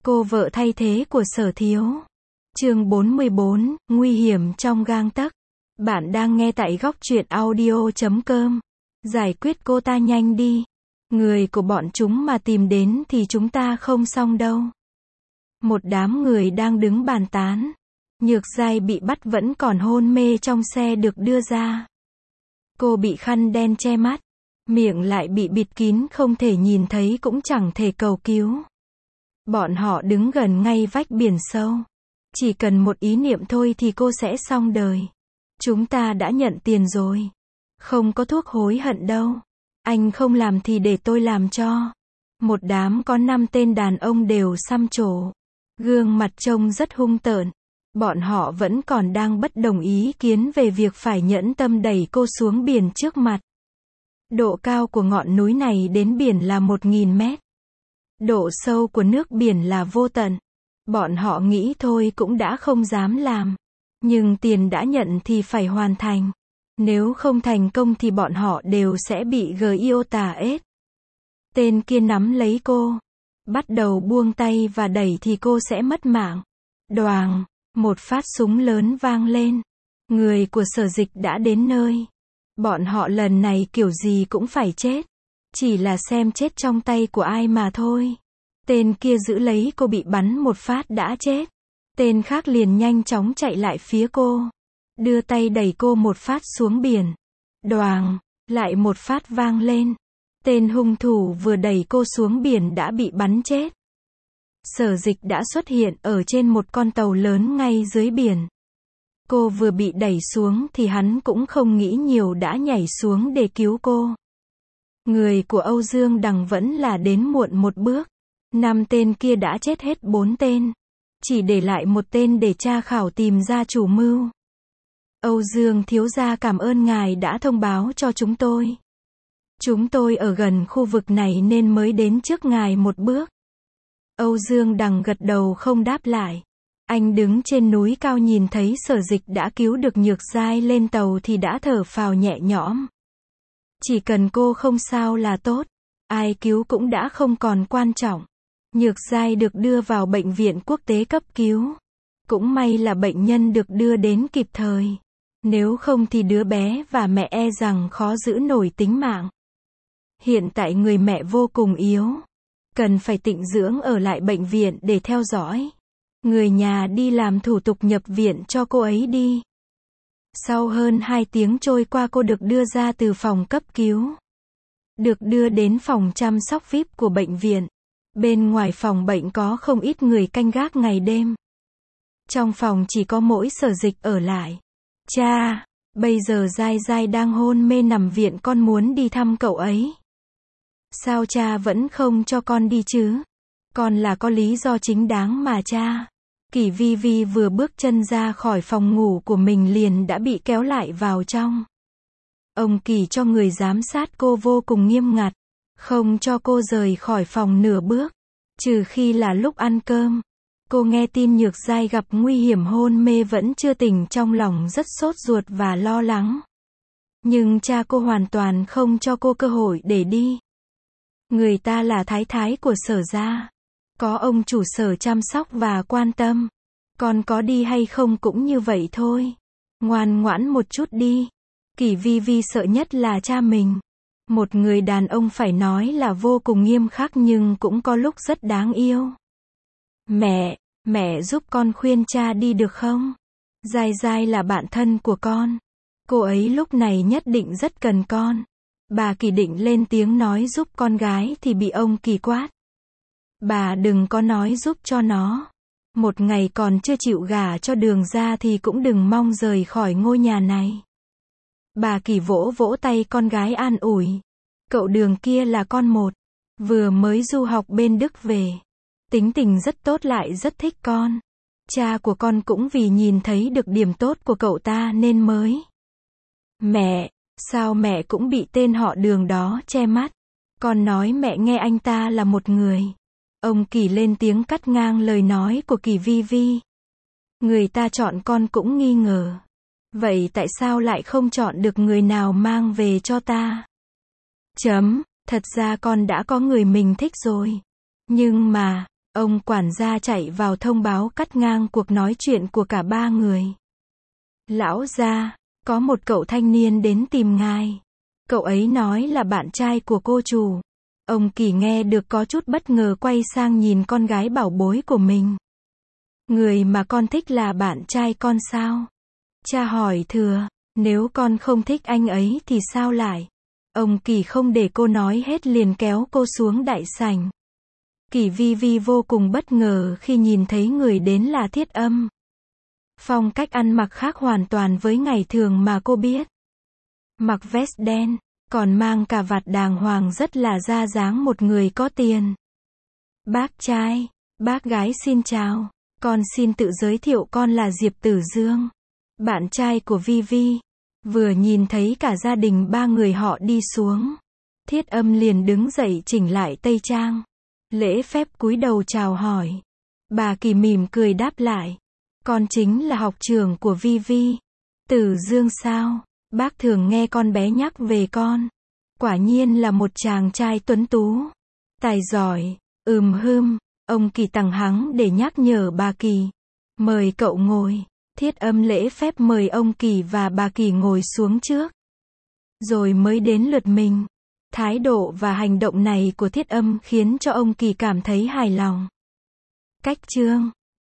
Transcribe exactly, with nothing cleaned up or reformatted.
Cô vợ thay thế của Sở Thiếu. Chương bốn mươi bốn, nguy hiểm trong gang tấc. Bạn đang nghe tại góc truyện audio chấm com. Giải quyết cô ta nhanh đi. Người của bọn chúng mà tìm đến thì chúng ta không xong đâu. Một đám người đang đứng bàn tán. Nhược Giai bị bắt vẫn còn hôn mê trong xe được đưa ra. Cô bị khăn đen che mắt. Miệng lại bị bịt kín, không thể nhìn thấy cũng chẳng thể cầu cứu. Bọn họ đứng gần ngay vách biển sâu. Chỉ cần một ý niệm thôi thì cô sẽ xong đời. Chúng ta đã nhận tiền rồi. Không có thuốc hối hận đâu. Anh không làm thì để tôi làm cho. Một đám có năm tên đàn ông đều xăm trổ. Gương mặt trông rất hung tợn. Bọn họ vẫn còn đang bất đồng ý kiến về việc phải nhẫn tâm đẩy cô xuống biển trước mặt. Độ cao của ngọn núi này đến biển là một nghìn mét. Độ sâu của nước biển là vô tận. Bọn họ nghĩ thôi cũng đã không dám làm. Nhưng tiền đã nhận thì phải hoàn thành. Nếu không thành công thì bọn họ đều sẽ bị Giota ết. Tên kia nắm lấy cô. Bắt đầu buông tay và đẩy thì cô sẽ mất mạng. Đoàng, một phát súng lớn vang lên. Người của Sở Dịch đã đến nơi. Bọn họ lần này kiểu gì cũng phải chết. Chỉ là xem chết trong tay của ai mà thôi. Tên kia giữ lấy cô bị bắn một phát đã chết. Tên khác liền nhanh chóng chạy lại phía cô. Đưa tay đẩy cô một phát xuống biển. Đoàng, lại một phát vang lên. Tên hung thủ vừa đẩy cô xuống biển đã bị bắn chết. Sở Dịch đã xuất hiện ở trên một con tàu lớn ngay dưới biển. Cô vừa bị đẩy xuống thì hắn cũng không nghĩ nhiều đã nhảy xuống để cứu cô. Người của Âu Dương Đằng vẫn là đến muộn một bước. Năm tên kia đã chết hết bốn tên. Chỉ để lại một tên để tra khảo tìm ra chủ mưu. Âu Dương thiếu gia cảm ơn ngài đã thông báo cho chúng tôi. Chúng tôi ở gần khu vực này nên mới đến trước ngài một bước. Âu Dương Đằng gật đầu không đáp lại. Anh đứng trên núi cao nhìn thấy Sở Dịch đã cứu được Nhược Giai lên tàu thì đã thở phào nhẹ nhõm. Chỉ cần cô không sao là tốt. Ai cứu cũng đã không còn quan trọng. Nhược Giai được đưa vào bệnh viện quốc tế cấp cứu. Cũng may là bệnh nhân được đưa đến kịp thời. Nếu không thì đứa bé và mẹ e rằng khó giữ nổi tính mạng. Hiện tại người mẹ vô cùng yếu. Cần phải tịnh dưỡng ở lại bệnh viện để theo dõi. Người nhà đi làm thủ tục nhập viện cho cô ấy đi. Sau hơn hai tiếng trôi qua cô được đưa ra từ phòng cấp cứu. Được đưa đến phòng chăm sóc vi ai pi của bệnh viện. Bên ngoài phòng bệnh có không ít người canh gác ngày đêm. Trong phòng chỉ có mỗi Sở Dịch ở lại. Cha, bây giờ Giai Giai đang hôn mê nằm viện, con muốn đi thăm cậu ấy. Sao cha vẫn không cho con đi chứ? Con là có lý do chính đáng mà cha. Kỷ Vi Vi vừa bước chân ra khỏi phòng ngủ của mình liền đã bị kéo lại vào trong. Ông Kỳ cho người giám sát cô vô cùng nghiêm ngặt. Không cho cô rời khỏi phòng nửa bước. Trừ khi là lúc ăn cơm. Cô nghe tin Nhược Giai gặp nguy hiểm hôn mê vẫn chưa tỉnh, trong lòng rất sốt ruột và lo lắng. Nhưng cha cô hoàn toàn không cho cô cơ hội để đi. Người ta là thái thái của Sở gia. Có ông chủ Sở chăm sóc và quan tâm. Con có đi hay không cũng như vậy thôi. Ngoan ngoãn một chút đi. Kỷ Vi Vi sợ nhất là cha mình. Một người đàn ông phải nói là vô cùng nghiêm khắc nhưng cũng có lúc rất đáng yêu. Mẹ, mẹ giúp con khuyên cha đi được không? Giai Giai là bạn thân của con. Cô ấy lúc này nhất định rất cần con. Bà Kỳ định lên tiếng nói giúp con gái thì bị ông Kỳ quát. Bà đừng có nói giúp cho nó. Một ngày còn chưa chịu gả cho Đường ra thì cũng đừng mong rời khỏi ngôi nhà này. Bà Kỳ vỗ vỗ tay con gái an ủi. Cậu Đường kia là con một. Vừa mới du học bên Đức về. Tính tình rất tốt lại rất thích con. Cha của con cũng vì nhìn thấy được điểm tốt của cậu ta nên mới. Mẹ, sao mẹ cũng bị tên họ Đường đó che mắt? Con nói mẹ nghe anh ta là một người. Ông Kỳ lên tiếng cắt ngang lời nói của Kỷ Vi Vi. Người ta chọn con cũng nghi ngờ. Vậy tại sao lại không chọn được người nào mang về cho ta? Chấm, thật ra con đã có người mình thích rồi. Nhưng mà, Ông quản gia chạy vào thông báo cắt ngang cuộc nói chuyện của cả ba người. Lão gia, có một cậu thanh niên đến tìm ngài. Cậu ấy nói là bạn trai của cô chủ. Ông Kỳ nghe được có chút bất ngờ, quay sang nhìn con gái bảo bối của mình. Người mà con thích là bạn trai con sao? Cha hỏi thừa, nếu con không thích anh ấy thì sao lại? Ông Kỳ không để cô nói hết liền kéo cô xuống đại sảnh. Kỳ Vi Vi vô cùng bất ngờ khi nhìn thấy người đến là Thiết Âm. Phong cách ăn mặc khác hoàn toàn với ngày thường mà cô biết. Mặc vest đen, còn mang cà vạt đàng hoàng, rất là ra dáng một người có tiền. Bác trai, bác gái xin chào. Con xin tự giới thiệu, con là Diệp Tử Dương, bạn trai của Vi Vi. Vừa nhìn thấy cả gia đình ba người họ đi xuống, Thiết Âm liền đứng dậy chỉnh lại tây trang, lễ phép cúi đầu chào hỏi. Bà Kỳ mỉm cười đáp lại, con chính là học trưởng của Vi Vi. Tử Dương sao? Bác thường nghe con bé nhắc về con. Quả nhiên là một chàng trai tuấn tú, tài giỏi. Ừm hưm. Ông Kỳ tằng hắng để nhắc nhở bà Kỳ. Mời cậu ngồi. Thiết Âm lễ phép mời ông Kỳ và bà Kỳ ngồi xuống trước. Rồi mới đến lượt mình. Thái độ và hành động này của Thiết Âm khiến cho ông Kỳ cảm thấy hài lòng. Cách chương